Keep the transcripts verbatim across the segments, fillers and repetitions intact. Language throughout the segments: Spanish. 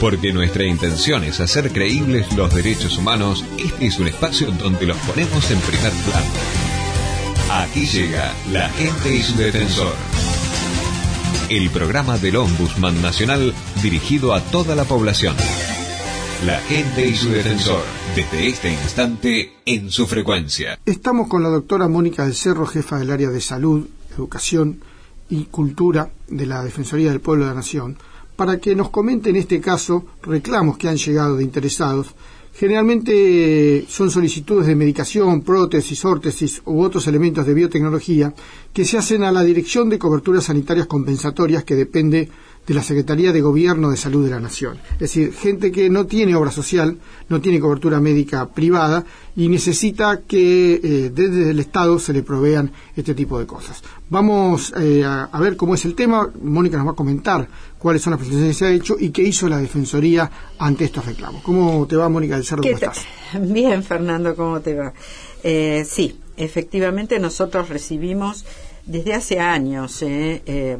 Porque nuestra intención es hacer creíbles los derechos humanos, este es un espacio donde los ponemos en primer plano. Aquí llega La Gente y su Defensor, el programa del Ombudsman Nacional dirigido a toda la población. La Gente y su Defensor, desde este instante en su frecuencia. Estamos con la doctora Mónica del Cerro, jefa del área de Salud, Educación y Cultura de la Defensoría del Pueblo de la Nación, para que nos comente en este caso reclamos que han llegado de interesados. Generalmente son solicitudes de medicación, prótesis, órtesis u otros elementos de biotecnología que se hacen a la Dirección de Coberturas Sanitarias Compensatorias, que depende de la Secretaría de Gobierno de Salud de la Nación. Es decir, gente que no tiene obra social, no tiene cobertura médica privada y necesita que eh, desde el Estado se le provean este tipo de cosas. Vamos eh, a, a ver cómo es el tema. Mónica nos va a comentar cuáles son las presentaciones que se ha hecho y qué hizo la Defensoría ante estos reclamos. ¿Cómo te va, Mónica del Cerro? ¿Cómo estás? Bien, Fernando, ¿cómo te va? Eh, sí, efectivamente nosotros recibimos desde hace años eh, eh,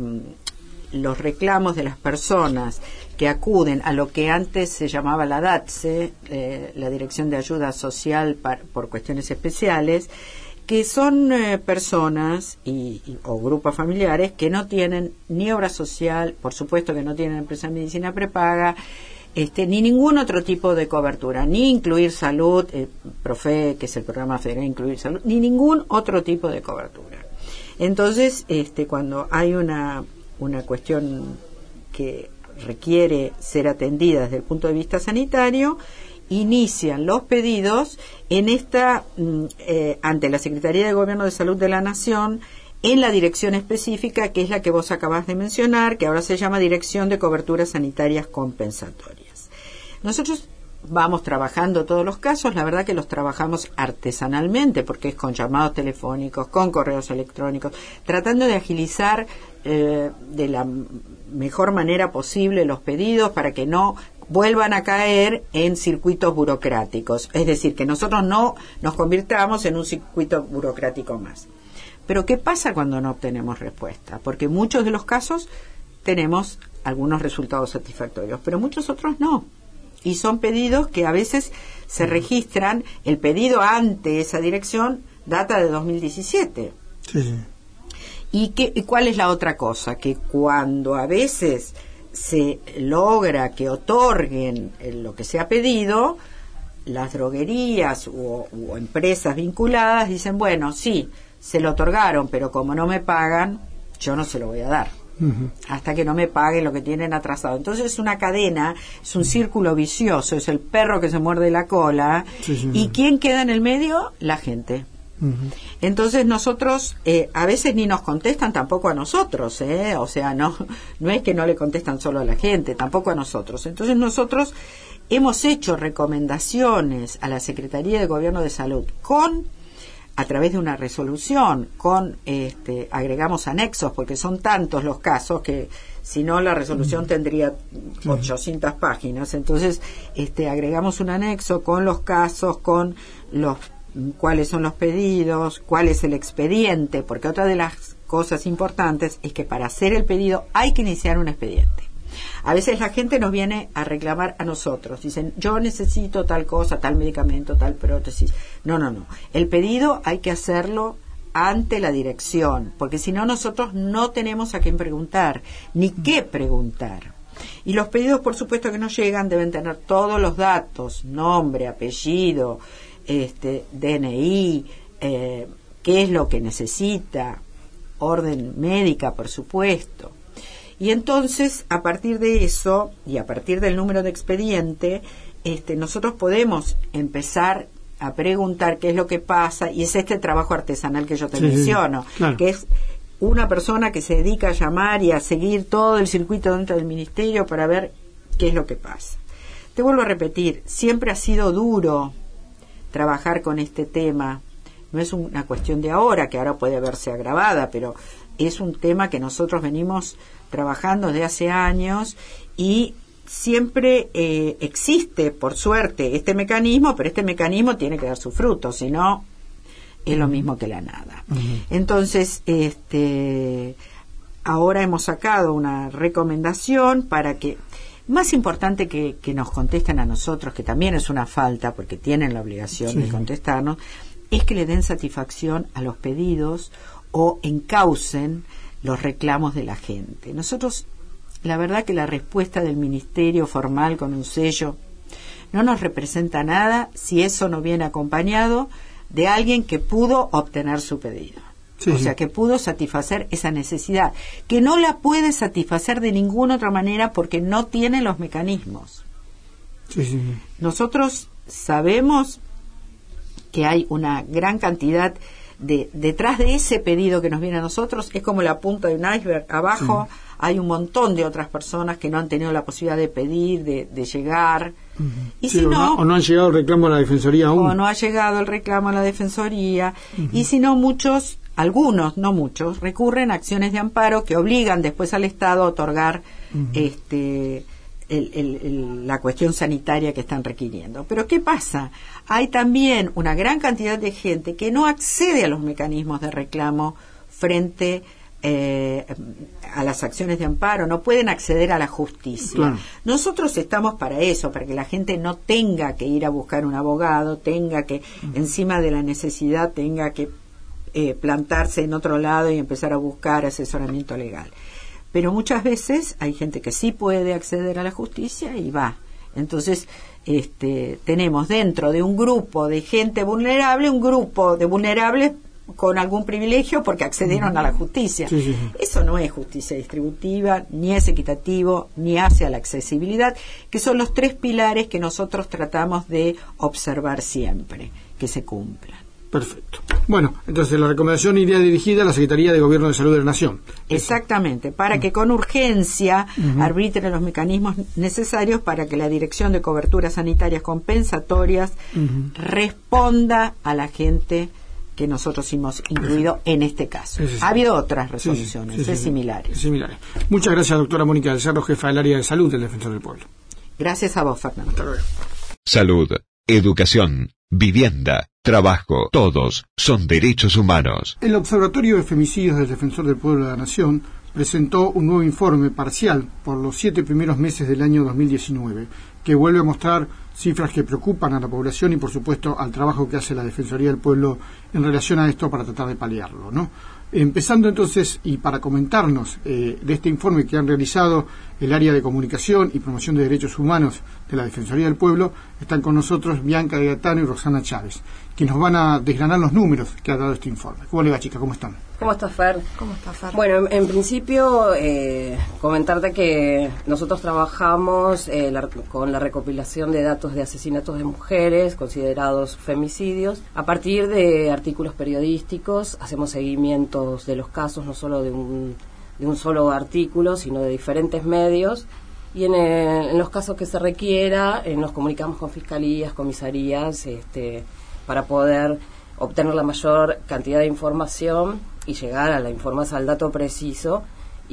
los reclamos de las personas que acuden a lo que antes se llamaba la D A T S E, eh, la Dirección de Ayuda Social par, por Cuestiones Especiales, que son eh, personas y, y, o grupos familiares que no tienen ni obra social, por supuesto que no tienen empresa de medicina prepaga, este, ni ningún otro tipo de cobertura, ni Incluir Salud, eh, Profe, que es el programa federal de Incluir Salud, ni ningún otro tipo de cobertura. Entonces, este, cuando hay una una cuestión que requiere ser atendida desde el punto de vista sanitario, inician los pedidos en esta eh, ante la Secretaría de Gobierno de Salud de la Nación, en la dirección específica, que es la que vos acabás de mencionar, que ahora se llama Dirección de Coberturas Sanitarias Compensatorias. Nosotros vamos trabajando todos los casos, la verdad que los trabajamos artesanalmente, porque es con llamados telefónicos, con correos electrónicos, tratando de agilizar eh, de la mejor manera posible los pedidos para que no vuelvan a caer en circuitos burocráticos, es decir, que nosotros no nos convirtamos en un circuito burocrático más. Pero ¿qué pasa cuando no obtenemos respuesta? Porque en muchos de los casos tenemos algunos resultados satisfactorios, pero muchos otros no. Y son pedidos que a veces se registran, el pedido ante esa dirección data de dos mil diecisiete. Sí, sí. ¿Y, qué, ¿Y cuál es la otra cosa? Que cuando a veces se logra que otorguen lo que se ha pedido, las droguerías o, o empresas vinculadas dicen, bueno, sí, se lo otorgaron, pero como no me pagan, yo no se lo voy a dar. Uh-huh. Hasta que no me paguen lo que tienen atrasado. Entonces es una cadena, es un círculo vicioso, es el perro que se muerde la cola. Sí, sí, ¿y sí. quién queda en el medio? La gente. Uh-huh. Entonces nosotros eh, a veces ni nos contestan tampoco a nosotros, ¿eh? O sea, no, no es que no le contestan solo a la gente, tampoco a nosotros. Entonces nosotros hemos hecho recomendaciones a la Secretaría de Gobierno de Salud con a través de una resolución, con este, agregamos anexos, porque son tantos los casos que si no la resolución tendría ochocientas páginas. Entonces este, agregamos un anexo con los casos, con los cuáles son los pedidos, cuál es el expediente, porque otra de las cosas importantes es que para hacer el pedido hay que iniciar un expediente. A veces la gente nos viene a reclamar a nosotros, dicen, yo necesito tal cosa, tal medicamento, tal prótesis. No, no, no. El pedido hay que hacerlo ante la dirección, porque si no nosotros no tenemos a quién preguntar, ni qué preguntar. Y los pedidos, por supuesto, que nos llegan deben tener todos los datos, nombre, apellido, este, D N I, eh, qué es lo que necesita, orden médica, por supuesto. Y entonces, a partir de eso, y a partir del número de expediente, este, nosotros podemos empezar a preguntar qué es lo que pasa, y es este trabajo artesanal que yo te sí, menciono, claro. Que es una persona que se dedica a llamar y a seguir todo el circuito dentro del ministerio para ver qué es lo que pasa. Te vuelvo a repetir, siempre ha sido duro trabajar con este tema. No es una cuestión de ahora, que ahora puede verse agravada, pero es un tema que nosotros venimos trabajando desde hace años y siempre eh, existe, por suerte, este mecanismo, pero este mecanismo tiene que dar sus frutos, si no es lo mismo que la nada. Uh-huh. Entonces, este, ahora hemos sacado una recomendación para que más importante que, que nos contesten a nosotros, que también es una falta, porque tienen la obligación sí. de contestarnos, es que le den satisfacción a los pedidos o encaucen los reclamos de la gente. Nosotros, la verdad que la respuesta del ministerio formal con un sello no nos representa nada si eso no viene acompañado de alguien que pudo obtener su pedido. Sí, o sea, que pudo satisfacer esa necesidad, que no la puede satisfacer de ninguna otra manera porque no tiene los mecanismos. Sí, sí. Nosotros sabemos que hay una gran cantidad de detrás de ese pedido que nos viene a nosotros, es como la punta de un iceberg. Abajo sí. hay un montón de otras personas que no han tenido la posibilidad de pedir, de, de llegar. Uh-huh. Y sí, si o, no, no, o no han llegado el reclamo a la Defensoría aún. O no ha llegado el reclamo a la Defensoría. Uh-huh. Y si no, muchos, algunos, no muchos, recurren a acciones de amparo que obligan después al Estado a otorgar uh-huh. este el, el, el, la cuestión sanitaria que están requiriendo. Pero ¿qué pasa? Hay también una gran cantidad de gente que no accede a los mecanismos de reclamo frente eh, a las acciones de amparo, no pueden acceder a la justicia. Claro. Nosotros estamos para eso, para que la gente no tenga que ir a buscar un abogado, tenga que, uh-huh. encima de la necesidad, tenga que eh, plantarse en otro lado y empezar a buscar asesoramiento legal. Pero muchas veces hay gente que sí puede acceder a la justicia y va. Entonces, este, tenemos dentro de un grupo de gente vulnerable, un grupo de vulnerables con algún privilegio porque accedieron a la justicia. Sí, sí, sí. Eso no es justicia distributiva, ni es equitativo, ni hace a la accesibilidad, que son los tres pilares que nosotros tratamos de observar siempre, que se cumplan. Perfecto. Bueno, entonces la recomendación iría dirigida a la Secretaría de Gobierno de Salud de la Nación. Exactamente, Eso. para que con urgencia uh-huh. arbitre los mecanismos necesarios para que la Dirección de Coberturas Sanitarias Compensatorias uh-huh. responda a la gente que nosotros hemos incluido en este caso. Sí, sí, sí. Ha habido otras resoluciones sí, sí, sí, sí, similares. similares. Muchas gracias, doctora Mónica del Cerro, jefa del área de salud del Defensor del Pueblo. Gracias a vos, Fernando. Hasta luego. Salud, educación, vivienda, trabajo, todos son derechos humanos. El Observatorio de Femicidios del Defensor del Pueblo de la Nación presentó un nuevo informe parcial por los siete primeros meses del año dos mil diecinueve, que vuelve a mostrar cifras que preocupan a la población y, por supuesto, al trabajo que hace la Defensoría del Pueblo en relación a esto para tratar de paliarlo, ¿no? Empezando entonces, y para comentarnos eh, de este informe que han realizado el área de comunicación y promoción de derechos humanos de la Defensoría del Pueblo, están con nosotros Bianca de Gaetano y Roxana Chávez, que nos van a desgranar los números que ha dado este informe. ¿Cómo le va, chica? ¿Cómo están? ¿Cómo estás, Fer? ¿Cómo estás, Fer? Bueno, en, en principio, eh, comentarte que nosotros trabajamos eh, la, con la recopilación de datos de asesinatos de mujeres considerados femicidios. A partir de artículos periodísticos, hacemos seguimientos de los casos, no solo de un, de un solo artículo, sino de diferentes medios. Y en, el, en los casos que se requiera, eh, nos comunicamos con fiscalías, comisarías, este, para poder obtener la mayor cantidad de información y llegar a la información, al dato preciso,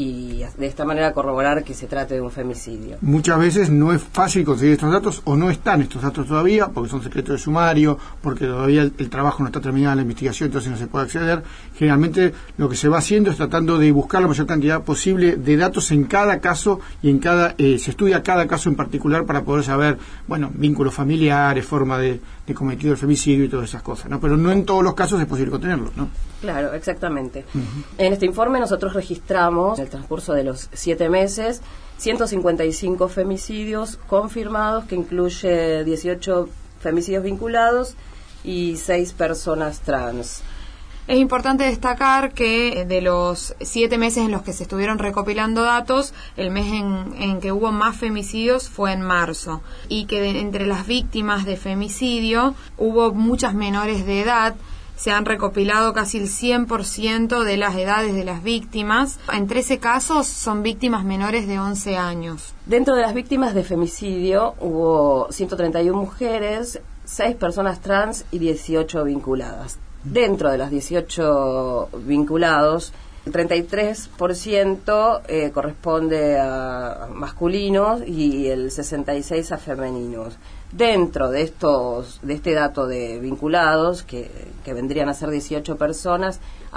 y de esta manera corroborar que se trate de un femicidio. Muchas veces no es fácil conseguir estos datos, o no están estos datos todavía, porque son secretos de sumario, porque todavía el, el trabajo no está terminado, la investigación, entonces no se puede acceder. Generalmente lo que se va haciendo es tratando de buscar la mayor cantidad posible de datos en cada caso, y en cada eh, se estudia cada caso en particular para poder saber, bueno, vínculos familiares, forma de, de cometido el femicidio y todas esas cosas, ¿no? Pero no en todos los casos es posible contenerlos, ¿no? Claro, exactamente. Uh-huh. En este informe nosotros registramos, en el transcurso de los siete meses, ciento cincuenta y cinco femicidios confirmados, que incluye dieciocho femicidios vinculados y seis personas trans. Es importante destacar que de los siete meses en los que se estuvieron recopilando datos, el mes en, en que hubo más femicidios fue en marzo, y que de, entre las víctimas de femicidio hubo muchas menores de edad. Se han recopilado casi el cien por ciento de las edades de las víctimas. En trece casos son víctimas menores de once años. Dentro de las víctimas de femicidio hubo ciento treinta y una mujeres, seis personas trans y dieciocho vinculadas. Dentro de las dieciocho vinculados, el treinta y tres por ciento eh, corresponde a masculinos y el sesenta y seis por ciento a femeninos. Dentro de estos de este dato de vinculados, que, que vendrían a ser dieciocho personas, hay,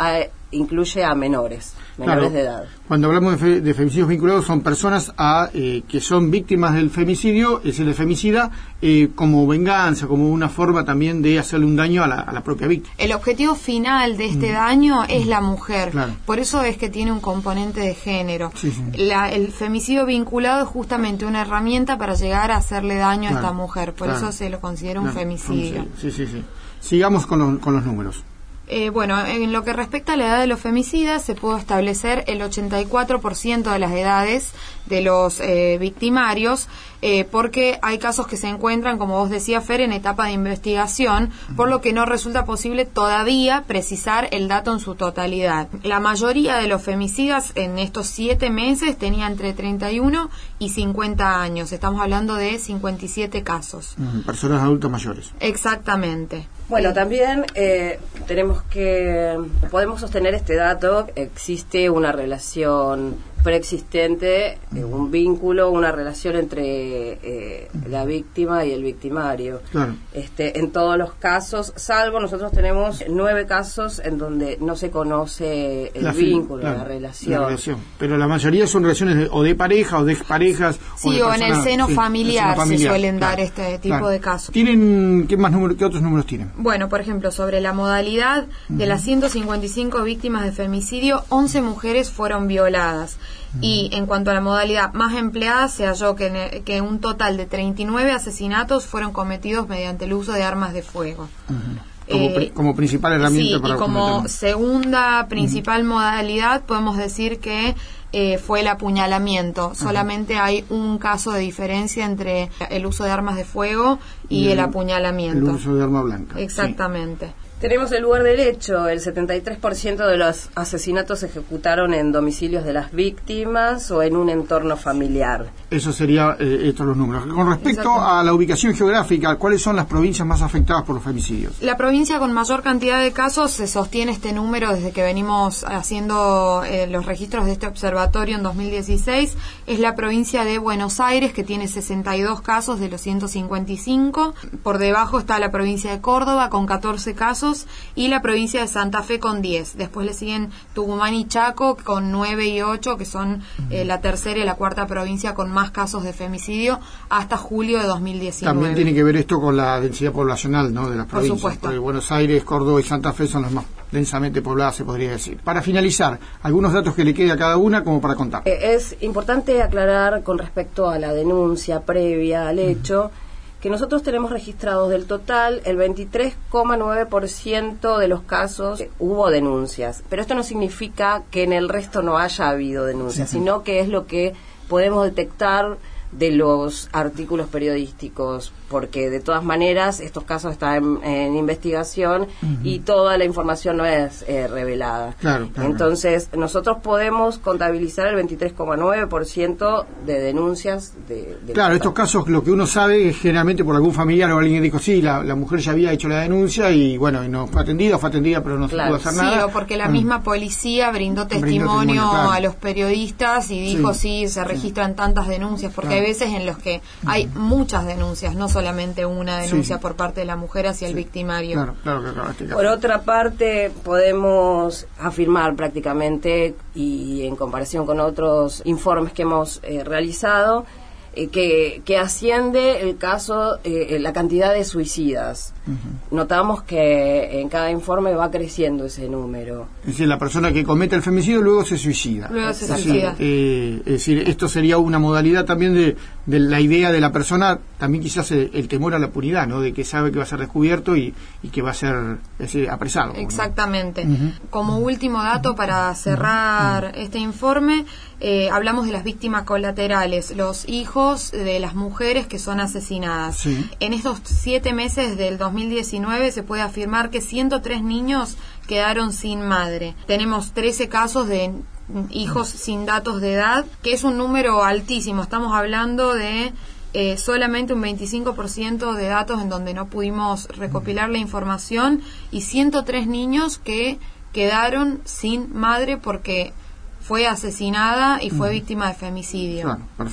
incluye a menores, menores Claro, de edad. Cuando hablamos de, fe, de femicidios vinculados son personas a eh, que son víctimas del femicidio, es el femicida, eh, como venganza, como una forma también de hacerle un daño a la, a la propia víctima. El objetivo final de este mm. daño es la mujer, claro. Por eso es que tiene un componente de género. Sí, sí. La, el femicidio vinculado es justamente una herramienta para llegar a hacerle daño claro, a esta mujer, por claro, eso se lo considera un claro, femicidio. Sí, sí, sí. Sigamos con los, con los números. Eh, bueno, en lo que respecta a la edad de los femicidas, se pudo establecer el ochenta y cuatro por ciento de las edades de los eh, victimarios, eh, porque hay casos que se encuentran, como vos decías, Fer, en etapa de investigación, por lo que no resulta posible todavía precisar el dato en su totalidad. La mayoría de los femicidas en estos siete meses tenía entre treinta y uno y cincuenta años. Estamos hablando de cincuenta y siete casos. Personas adultas mayores. Exactamente. Bueno, también eh, tenemos que, podemos sostener este dato, existe una relación preexistente, eh, un vínculo, una relación entre eh, la víctima y el victimario. Claro. Este, en todos los casos, salvo nosotros tenemos nueve casos en donde no se conoce el la vínculo, claro, la, relación. la relación. Pero la mayoría son relaciones de, o de pareja o de exparejas. Sí, o, de o personas, en el seno sí, familiar, el seno familiar se suelen claro, dar este tipo claro. de casos. ¿Tienen qué más número, qué otros números tienen? Bueno, por ejemplo, sobre la modalidad de las ciento cincuenta y cinco víctimas de femicidio, once mujeres fueron violadas. Y en cuanto a la modalidad más empleada, se halló que, ne- que un total de treinta y nueve asesinatos fueron cometidos mediante el uso de armas de fuego. Uh-huh. Como, Eh, pri- como principal herramienta sí, para y como cometerlo. segunda principal uh-huh. modalidad podemos decir que eh, fue el apuñalamiento. Uh-huh. Solamente hay un caso de diferencia entre el uso de armas de fuego y, y el, el apuñalamiento. El uso de arma blanca. Exactamente. Sí. Tenemos el lugar del hecho. El setenta y tres por ciento de los asesinatos se ejecutaron en domicilios de las víctimas o en un entorno familiar. Eso sería eh, estos los números. Con respecto a la ubicación geográfica, ¿cuáles son las provincias más afectadas por los femicidios? La provincia con mayor cantidad de casos, se sostiene este número desde que venimos haciendo eh, los registros de este observatorio en dos mil dieciséis, es la provincia de Buenos Aires, que tiene sesenta y dos casos de los ciento cincuenta y cinco. Por debajo está la provincia de Córdoba con catorce casos y la provincia de Santa Fe con diez. Después le siguen Tucumán y Chaco con nueve y ocho, que son eh, la tercera y la cuarta provincia con más casos de femicidio hasta julio de dos mil diecinueve. También tiene que ver esto con la densidad poblacional, ¿no?, de las Por provincias. supuesto. Porque Buenos Aires, Córdoba y Santa Fe son las más densamente pobladas, se podría decir. Para finalizar, algunos datos que le quede a cada una como para contar. Eh, es importante aclarar con respecto a la denuncia previa al hecho, uh-huh. que nosotros tenemos registrados del total el veintitrés coma nueve por ciento de los casos hubo denuncias, pero esto no significa que en el resto no haya habido denuncias, sí, sí. sino que es lo que podemos detectar de los artículos periodísticos, porque de todas maneras estos casos están en, en investigación uh-huh. y toda la información no es eh, revelada. Claro, claro. Entonces, nosotros podemos contabilizar el veintitrés coma nueve por ciento de denuncias de, de Claro, estos casos lo que uno sabe es generalmente por algún familiar o alguien que dijo, sí, la, la mujer ya había hecho la denuncia y bueno, y no fue atendida, fue atendida, pero no claro. se pudo hacer sí, nada. o porque la misma uh-huh. policía brindó testimonio, brindó testimonio claro. a los periodistas y dijo, sí, sí se registran sí. tantas denuncias, porque claro. hay veces en los que hay uh-huh. muchas denuncias, no solamente una denuncia sí. por parte de la mujer hacia sí. el victimario. Claro, claro, claro, este por otra parte, podemos afirmar prácticamente, y en comparación con otros informes que hemos eh, realizado, eh, que, que asciende el caso, eh, la cantidad de suicidas. Uh-huh. Notamos que en cada informe va creciendo ese número. Es decir, la persona que comete el femicidio luego se suicida. Luego se es suicida. Decir, eh, es decir, esto sería una modalidad también de, de la idea de la persona, también quizás el, el temor a la puridad, ¿no?, de que sabe que va a ser descubierto y, y que va a ser es decir, apresado. Exactamente. ¿No? Uh-huh. Como último dato para cerrar uh-huh. este informe, eh, hablamos de las víctimas colaterales, los hijos de las mujeres que son asesinadas. Sí. En estos siete meses del dos mil diecinueve se puede afirmar que ciento tres niños quedaron sin madre. Tenemos trece casos de hijos sin datos de edad, que es un número altísimo. Estamos hablando de eh, solamente un veinticinco por ciento de datos en donde no pudimos recopilar la información y ciento tres niños que quedaron sin madre porque fue asesinada y fue víctima de femicidio. Claro, perfecto.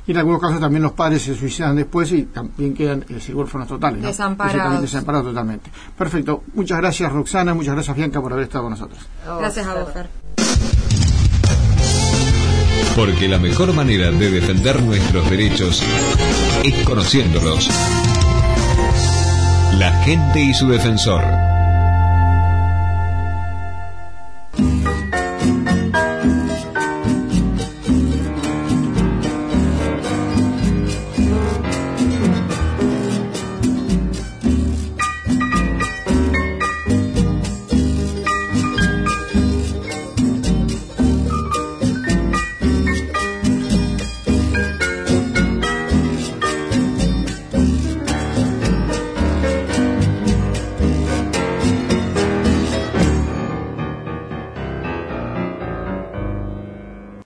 Y en algunos casos también los padres se suicidan después y también quedan eh, huérfanos totales, ¿no? Desamparados. Desamparados totalmente. Perfecto. Muchas gracias, Roxana. Muchas gracias, Bianca, por haber estado con nosotros. Gracias a vos, Fer. Porque la mejor manera de defender nuestros derechos es conociéndolos. La gente y su defensor.